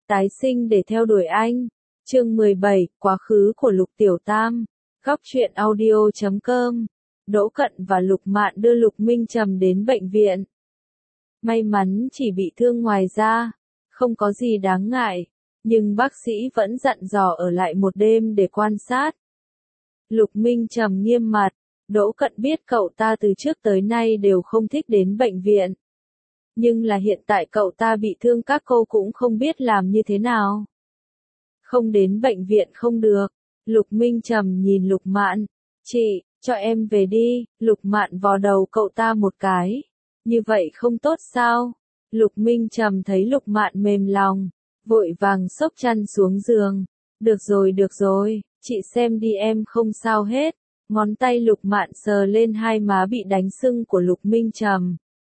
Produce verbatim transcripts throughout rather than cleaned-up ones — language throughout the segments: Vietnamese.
Tái sinh để theo đuổi anh. Chương mười bảy, quá khứ của Lục Tiểu Tam. Góc truyện audio chấm com. Đỗ Cận và Lục Mạn đưa Lục Minh Trầm đến bệnh viện. May mắn chỉ bị thương ngoài da, không có gì đáng ngại, nhưng bác sĩ vẫn dặn dò ở lại một đêm để quan sát. Lục Minh Trầm nghiêm mặt, Đỗ Cận biết cậu ta từ trước tới nay đều không thích đến bệnh viện. Nhưng là hiện tại cậu ta bị thương, các cô cũng không biết làm như thế nào. Không đến bệnh viện không được. Lục Minh Trầm nhìn Lục Mạn, chị, cho em về đi. Lục Mạn vò đầu cậu ta một cái. Như vậy không tốt sao? Lục Minh Trầm thấy Lục Mạn mềm lòng, vội vàng xốc chăn xuống giường. Được rồi được rồi, chị xem đi, em không sao hết. Ngón tay Lục Mạn sờ lên hai má bị đánh sưng của Lục Minh Trầm.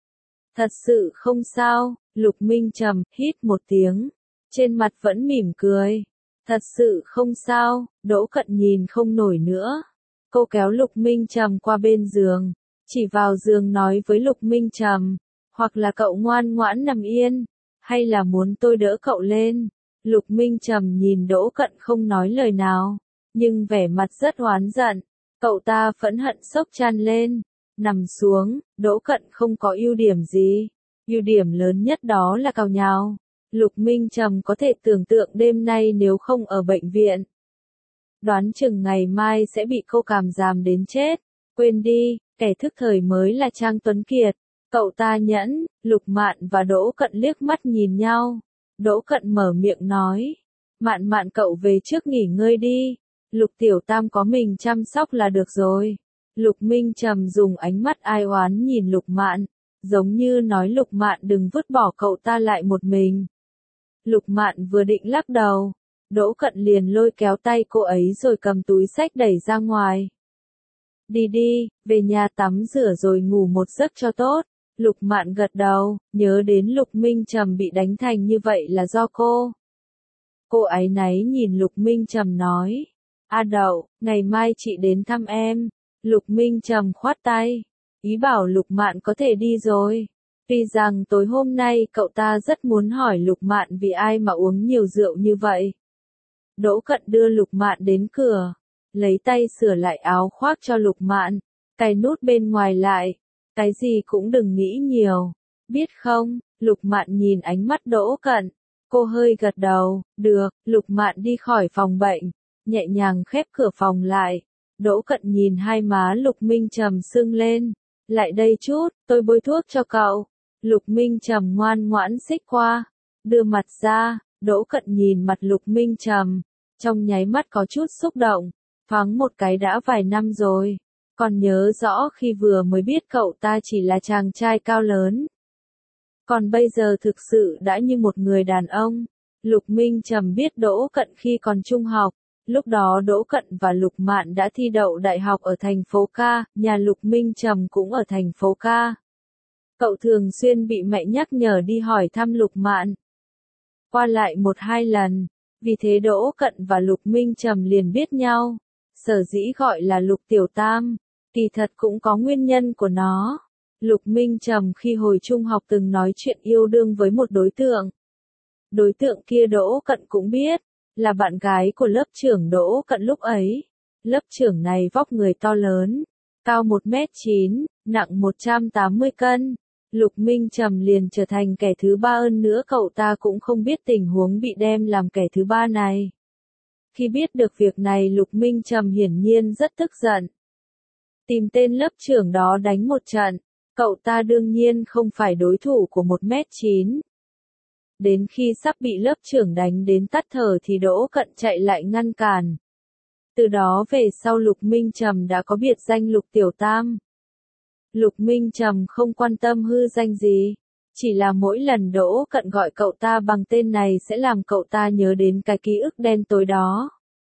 Thật sự không sao. Lục Minh Trầm hít một tiếng, trên mặt vẫn mỉm cười. Thật sự không sao. Đỗ Cận nhìn không nổi nữa. Cô kéo Lục Minh Trầm qua bên giường, chỉ vào giường nói với Lục Minh Trầm, hoặc là cậu ngoan ngoãn nằm yên, hay là muốn tôi đỡ cậu lên. Lục Minh Trầm nhìn Đỗ Cận không nói lời nào, nhưng vẻ mặt rất oán giận. Cậu ta phẫn hận xốc chăn lên, nằm xuống. Đỗ Cận không có ưu điểm gì, ưu điểm lớn nhất đó là cào nhào. Lục Minh Trầm có thể tưởng tượng đêm nay nếu không ở bệnh viện, đoán chừng ngày mai sẽ bị cô cảm giàm đến chết. Quên đi, kẻ thức thời mới là Trang Tuấn Kiệt. Cậu ta nhẫn. Lục Mạn và Đỗ Cận liếc mắt nhìn nhau. Đỗ Cận mở miệng nói, Mạn Mạn cậu về trước nghỉ ngơi đi. Lục Tiểu Tam có mình chăm sóc là được rồi. Lục Minh Trầm dùng ánh mắt ai oán nhìn Lục Mạn, giống như nói Lục Mạn đừng vứt bỏ cậu ta lại một mình. Lục Mạn vừa định lắc đầu, Đỗ Cận liền lôi kéo tay cô ấy rồi cầm túi xách đẩy ra ngoài. Đi đi, về nhà tắm rửa rồi ngủ một giấc cho tốt. Lục Mạn gật đầu, nhớ đến Lục Minh Trầm bị đánh thành như vậy là do cô. Cô áy náy nhìn Lục Minh Trầm nói, A Đậu, ngày mai chị đến thăm em. Lục Minh Trầm khoát tay, ý bảo Lục Mạn có thể đi rồi. Tuy rằng tối hôm nay cậu ta rất muốn hỏi Lục Mạn vì ai mà uống nhiều rượu như vậy. Đỗ Cận đưa Lục Mạn đến cửa, lấy tay sửa lại áo khoác cho Lục Mạn, cài nút bên ngoài lại. Cái gì cũng đừng nghĩ nhiều, biết không? Lục Mạn nhìn ánh mắt Đỗ Cận, cô hơi gật đầu, được. Lục Mạn đi khỏi phòng bệnh, nhẹ nhàng khép cửa phòng lại. Đỗ Cận nhìn hai má Lục Minh Trầm sưng lên, lại đây chút, tôi bôi thuốc cho cậu. Lục Minh Trầm ngoan ngoãn xích qua, đưa mặt ra. Đỗ Cận nhìn mặt Lục Minh Trầm, trong nháy mắt có chút xúc động, thoáng một cái đã vài năm rồi, còn nhớ rõ khi vừa mới biết cậu ta chỉ là chàng trai cao lớn. Còn bây giờ thực sự đã như một người đàn ông. Lục Minh Trầm biết Đỗ Cận khi còn trung học, lúc đó Đỗ Cận và Lục Mạn đã thi đậu đại học ở thành phố Ca, nhà Lục Minh Trầm cũng ở thành phố Ca. Cậu thường xuyên bị mẹ nhắc nhở đi hỏi thăm Lục Mạn, qua lại một hai lần, vì thế Đỗ Cận và Lục Minh Trầm liền biết nhau. Sở dĩ gọi là Lục Tiểu Tam, kỳ thật cũng có nguyên nhân của nó. Lục Minh Trầm khi hồi trung học từng nói chuyện yêu đương với một đối tượng. Đối tượng kia Đỗ Cận cũng biết, là bạn gái của lớp trưởng Đỗ Cận lúc ấy. Lớp trưởng này vóc người to lớn, cao một mét chín, nặng một trăm tám mươi cân. Lục Minh Trầm liền trở thành kẻ thứ ba, hơn nữa cậu ta cũng không biết tình huống bị đem làm kẻ thứ ba này. Khi biết được việc này Lục Minh Trầm hiển nhiên rất tức giận. Tìm tên lớp trưởng đó đánh một trận, cậu ta đương nhiên không phải đối thủ của một mét chín. Đến khi sắp bị lớp trưởng đánh đến tắt thở thì Đỗ Cận chạy lại ngăn cản. Từ đó về sau Lục Minh Trầm đã có biệt danh Lục Tiểu Tam. Lục Minh Trầm không quan tâm hư danh gì, chỉ là mỗi lần Đỗ Cận gọi cậu ta bằng tên này sẽ làm cậu ta nhớ đến cái ký ức đen tối đó.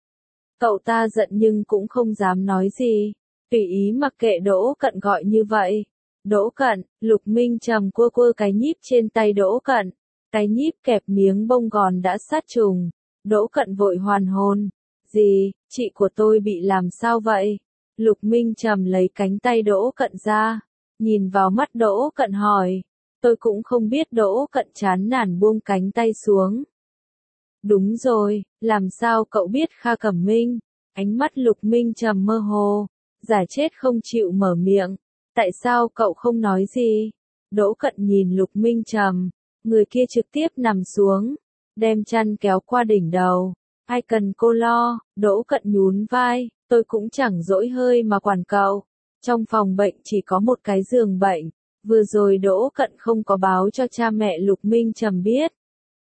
Cậu ta giận nhưng cũng không dám nói gì, tùy ý mặc kệ Đỗ Cận gọi như vậy. Đỗ Cận. Lục Minh Trầm cua cua cái nhíp trên tay Đỗ Cận, cái nhíp kẹp miếng bông gòn đã sát trùng. Đỗ Cận vội hoàn hồn, gì, chị của tôi bị làm sao vậy? Lục Minh Trầm lấy cánh tay Đỗ Cận ra, nhìn vào mắt Đỗ Cận hỏi. Tôi cũng không biết. Đỗ Cận chán nản buông cánh tay xuống. Đúng rồi, làm sao cậu biết Kha Cẩm Minh? Ánh mắt Lục Minh Trầm mơ hồ, giả chết không chịu mở miệng. Tại sao cậu không nói gì? Đỗ Cận nhìn Lục Minh Trầm, người kia trực tiếp nằm xuống, đem chăn kéo qua đỉnh đầu. Ai cần cô lo? Đỗ Cận nhún vai, tôi cũng chẳng dỗi hơi mà quản cậu. Trong phòng bệnh chỉ có một cái giường bệnh, vừa rồi Đỗ Cận không có báo cho cha mẹ Lục Minh Trầm biết.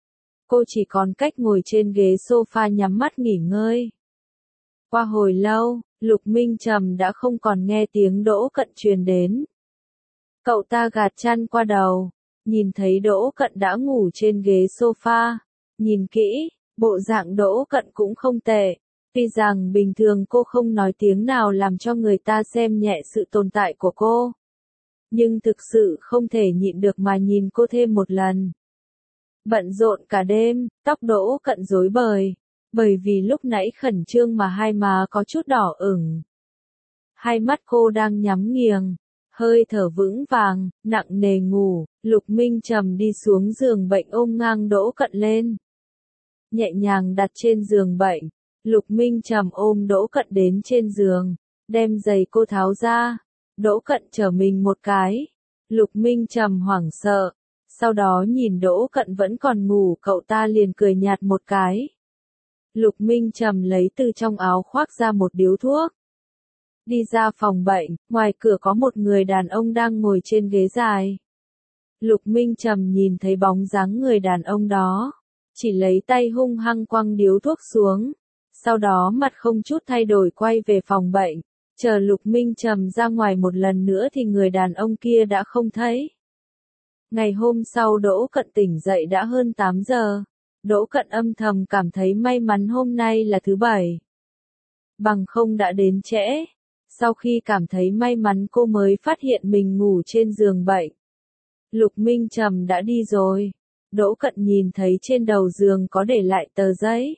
Cô chỉ còn cách ngồi trên ghế sofa nhắm mắt nghỉ ngơi. Qua hồi lâu, Lục Minh Trầm đã không còn nghe tiếng Đỗ Cận truyền đến. Cậu ta gạt chăn qua đầu, nhìn thấy Đỗ Cận đã ngủ trên ghế sofa. Nhìn kỹ, bộ dạng Đỗ Cận cũng không tệ. Tuy rằng bình thường cô không nói tiếng nào làm cho người ta xem nhẹ sự tồn tại của cô. Nhưng thực sự không thể nhịn được mà nhìn cô thêm một lần. Bận rộn cả đêm, tóc Đỗ Cận rối bời, bởi vì lúc nãy khẩn trương mà hai má có chút đỏ ửng. Hai mắt cô đang nhắm nghiền, hơi thở vững vàng, nặng nề ngủ. Lục Minh Trầm đi xuống giường bệnh ôm ngang Đỗ Cận lên. Nhẹ nhàng đặt trên giường bệnh, Lục Minh Trầm ôm Đỗ Cận đến trên giường, đem giày cô tháo ra. Đỗ Cận trở mình một cái. Lục Minh Trầm hoảng sợ, sau đó nhìn Đỗ Cận vẫn còn ngủ, cậu ta liền cười nhạt một cái. Lục Minh Trầm lấy từ trong áo khoác ra một điếu thuốc. Đi ra phòng bệnh, ngoài cửa có một người đàn ông đang ngồi trên ghế dài. Lục Minh Trầm nhìn thấy bóng dáng người đàn ông đó, chỉ lấy tay hung hăng quăng điếu thuốc xuống, sau đó mặt không chút thay đổi quay về phòng bệnh. Chờ Lục Minh Trầm ra ngoài một lần nữa thì người đàn ông kia đã không thấy. Ngày hôm sau Đỗ Cận tỉnh dậy đã hơn tám giờ. Đỗ Cận âm thầm cảm thấy may mắn hôm nay là thứ bảy. Bằng không đã đến trễ. Sau khi cảm thấy may mắn cô mới phát hiện mình ngủ trên giường bệnh. Lục Minh Trầm đã đi rồi. Đỗ Cận nhìn thấy trên đầu giường có để lại tờ giấy.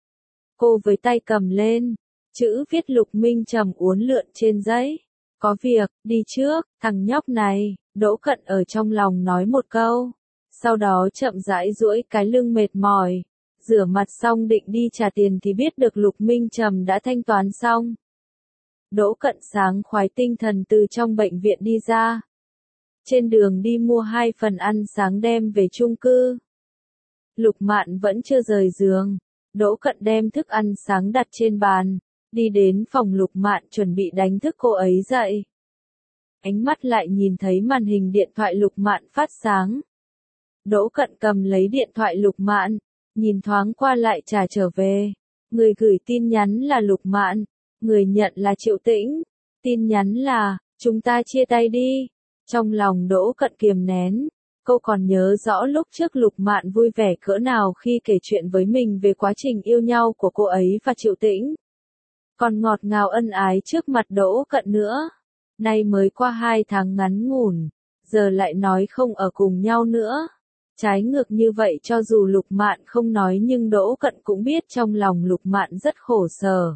Cô với tay cầm lên. Chữ viết Lục Minh Trầm uốn lượn trên giấy. Có việc, đi trước, thằng nhóc này. Đỗ Cận ở trong lòng nói một câu. Sau đó chậm rãi duỗi cái lưng mệt mỏi. Rửa mặt xong định đi trả tiền thì biết được Lục Minh Trầm đã thanh toán xong. Đỗ Cận sáng khoái tinh thần từ trong bệnh viện đi ra. Trên đường đi mua hai phần ăn sáng đem về chung cư. Lục Mạn vẫn chưa rời giường. Đỗ Cận đem thức ăn sáng đặt trên bàn. Đi đến phòng Lục Mạn chuẩn bị đánh thức cô ấy dậy. Ánh mắt lại nhìn thấy màn hình điện thoại Lục Mạn phát sáng. Đỗ Cận cầm lấy điện thoại Lục Mạn, nhìn thoáng qua lại trả trở về. Người gửi tin nhắn là Lục Mạn, người nhận là Triệu Tĩnh. Tin nhắn là, chúng ta chia tay đi. Trong lòng Đỗ Cận kiềm nén, cô còn nhớ rõ lúc trước Lục Mạn vui vẻ cỡ nào khi kể chuyện với mình về quá trình yêu nhau của cô ấy và Triệu Tĩnh. Còn ngọt ngào ân ái trước mặt Đỗ Cận nữa. Nay mới qua hai tháng ngắn ngủn, giờ lại nói không ở cùng nhau nữa. Trái ngược như vậy cho dù Lục Mạn không nói nhưng Đỗ Cận cũng biết trong lòng Lục Mạn rất khổ sở.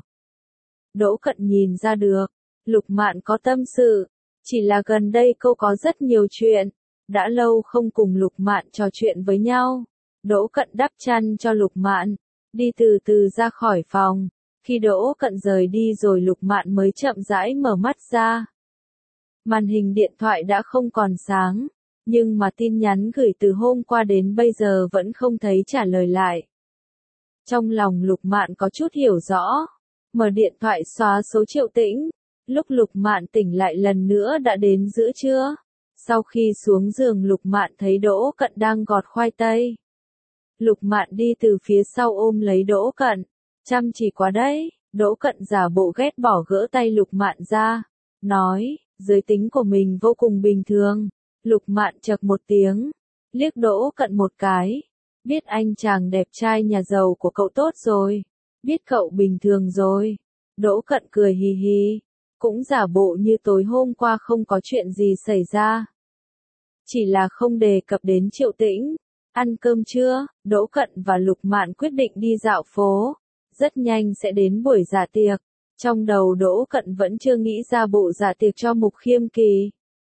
Đỗ Cận nhìn ra được, Lục Mạn có tâm sự, chỉ là gần đây cô có rất nhiều chuyện, đã lâu không cùng Lục Mạn trò chuyện với nhau. Đỗ Cận đắp chăn cho Lục Mạn, đi từ từ ra khỏi phòng. Khi Đỗ Cận rời đi rồi Lục Mạn mới chậm rãi mở mắt ra. Màn hình điện thoại đã không còn sáng, nhưng mà tin nhắn gửi từ hôm qua đến bây giờ vẫn không thấy trả lời lại. Trong lòng Lục Mạn có chút hiểu rõ, mở điện thoại xóa số Triệu Tĩnh. Lúc Lục Mạn tỉnh lại lần nữa đã đến giữa trưa. Sau khi xuống giường Lục Mạn thấy Đỗ Cận đang gọt khoai tây. Lục Mạn đi từ phía sau ôm lấy Đỗ Cận, chăm chỉ quá đấy. Đỗ Cận giả bộ ghét bỏ gỡ tay Lục Mạn ra, nói, giới tính của mình vô cùng bình thường. Lục Mạn chậc một tiếng, liếc Đỗ Cận một cái, biết anh chàng đẹp trai nhà giàu của cậu tốt rồi, biết cậu bình thường rồi. Đỗ Cận cười hì hì, cũng giả bộ như tối hôm qua không có chuyện gì xảy ra. Chỉ là không đề cập đến Triệu Tĩnh. Ăn cơm trưa, Đỗ Cận và Lục Mạn quyết định đi dạo phố. Rất nhanh sẽ đến buổi dạ tiệc. Trong đầu Đỗ Cận vẫn chưa nghĩ ra bộ dạ tiệc cho Mục Khiêm Kỳ.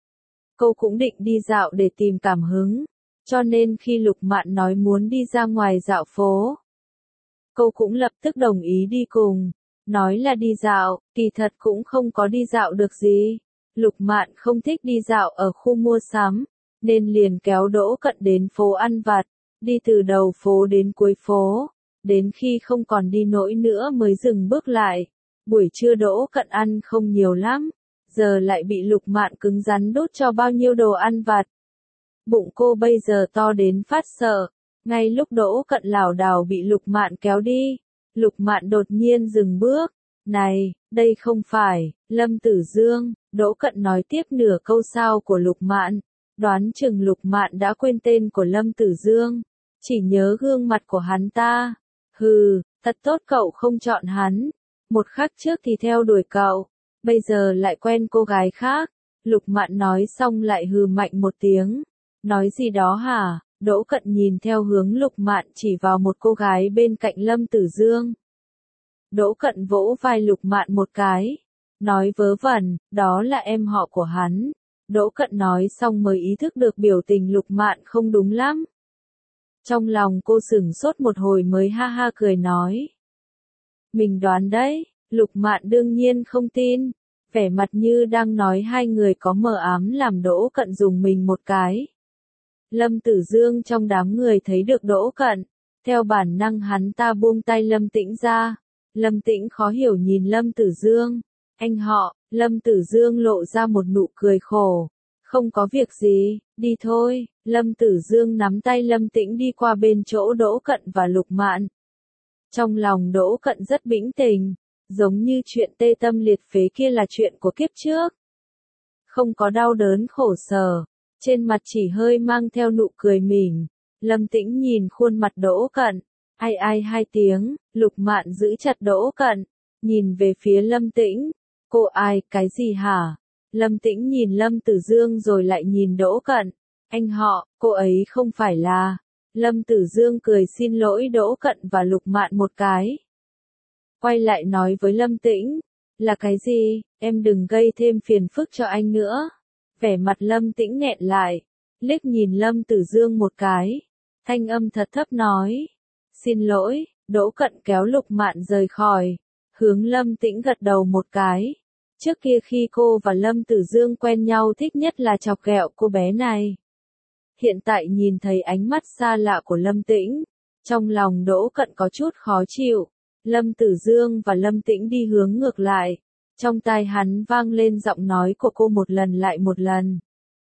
Cô cũng định đi dạo để tìm cảm hứng. Cho nên khi Lục Mạn nói muốn đi ra ngoài dạo phố, cô cũng lập tức đồng ý đi cùng. Nói là đi dạo, kỳ thật cũng không có đi dạo được gì. Lục Mạn không thích đi dạo ở khu mua sắm, nên liền kéo Đỗ Cận đến phố ăn vặt, đi từ đầu phố đến cuối phố, đến khi không còn đi nổi nữa mới dừng bước lại. Buổi trưa Đỗ Cận ăn không nhiều lắm, giờ lại bị Lục Mạn cứng rắn đút cho bao nhiêu đồ ăn vặt. Bụng cô bây giờ to đến phát sợ, ngay lúc Đỗ Cận lảo đảo bị Lục Mạn kéo đi, Lục Mạn đột nhiên dừng bước. Này, đây không phải, Lâm Tử Dương, Đỗ Cận nói tiếp nửa câu sau của Lục Mạn, đoán chừng Lục Mạn đã quên tên của Lâm Tử Dương, chỉ nhớ gương mặt của hắn ta. Hừ, thật tốt cậu không chọn hắn, một khắc trước thì theo đuổi cậu, bây giờ lại quen cô gái khác. Lục Mạn nói xong lại hừ mạnh một tiếng. Nói gì đó hả? Đỗ Cận nhìn theo hướng Lục Mạn chỉ vào một cô gái bên cạnh Lâm Tử Dương. Đỗ Cận vỗ vai Lục Mạn một cái, nói vớ vẩn, đó là em họ của hắn. Đỗ Cận nói xong mới ý thức được biểu tình Lục Mạn không đúng lắm. Trong lòng cô sửng sốt một hồi mới ha ha cười nói. Mình đoán đấy. Lục Mạn đương nhiên không tin, vẻ mặt như đang nói hai người có mờ ám làm Đỗ Cận dùng mình một cái. Lâm Tử Dương trong đám người thấy được Đỗ Cận, theo bản năng hắn ta buông tay Lâm Tĩnh ra. Lâm Tĩnh khó hiểu nhìn Lâm Tử Dương. Anh họ, Lâm Tử Dương lộ ra một nụ cười khổ. Không có việc gì, đi thôi. Lâm Tử Dương nắm tay Lâm Tĩnh đi qua bên chỗ Đỗ Cận và Lục Mạn. Trong lòng Đỗ Cận rất bĩnh tình, giống như chuyện tê tâm liệt phế kia là chuyện của kiếp trước. Không có đau đớn khổ sở, trên mặt chỉ hơi mang theo nụ cười mỉm. Lâm Tĩnh nhìn khuôn mặt Đỗ Cận, ai ai hai tiếng, Lục Mạn giữ chặt Đỗ Cận, nhìn về phía Lâm Tĩnh. Cô ai, cái gì hả? Lâm Tĩnh nhìn Lâm Tử Dương rồi lại nhìn Đỗ Cận. Anh họ, cô ấy không phải là... Lâm Tử Dương cười xin lỗi Đỗ Cận và Lục Mạn một cái. Quay lại nói với Lâm Tĩnh, là cái gì, em đừng gây thêm phiền phức cho anh nữa. Vẻ mặt Lâm Tĩnh nghẹn lại, liếc nhìn Lâm Tử Dương một cái, thanh âm thật thấp nói, xin lỗi. Đỗ Cận kéo Lục Mạn rời khỏi, hướng Lâm Tĩnh gật đầu một cái. Trước kia khi cô và Lâm Tử Dương quen nhau thích nhất là chọc ghẹo cô bé này. Hiện tại nhìn thấy ánh mắt xa lạ của Lâm Tĩnh, trong lòng Đỗ Cận có chút khó chịu. Lâm Tử Dương và Lâm Tĩnh đi hướng ngược lại, trong tai hắn vang lên giọng nói của cô một lần lại một lần.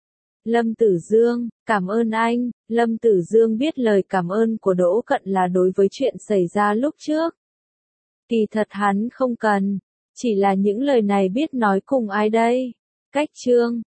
Lâm Tử Dương, cảm ơn anh. Lâm Tử Dương biết lời cảm ơn của Đỗ Cận là đối với chuyện xảy ra lúc trước. Kỳ thật hắn không cần, chỉ là những lời này biết nói cùng ai đây. Cách chương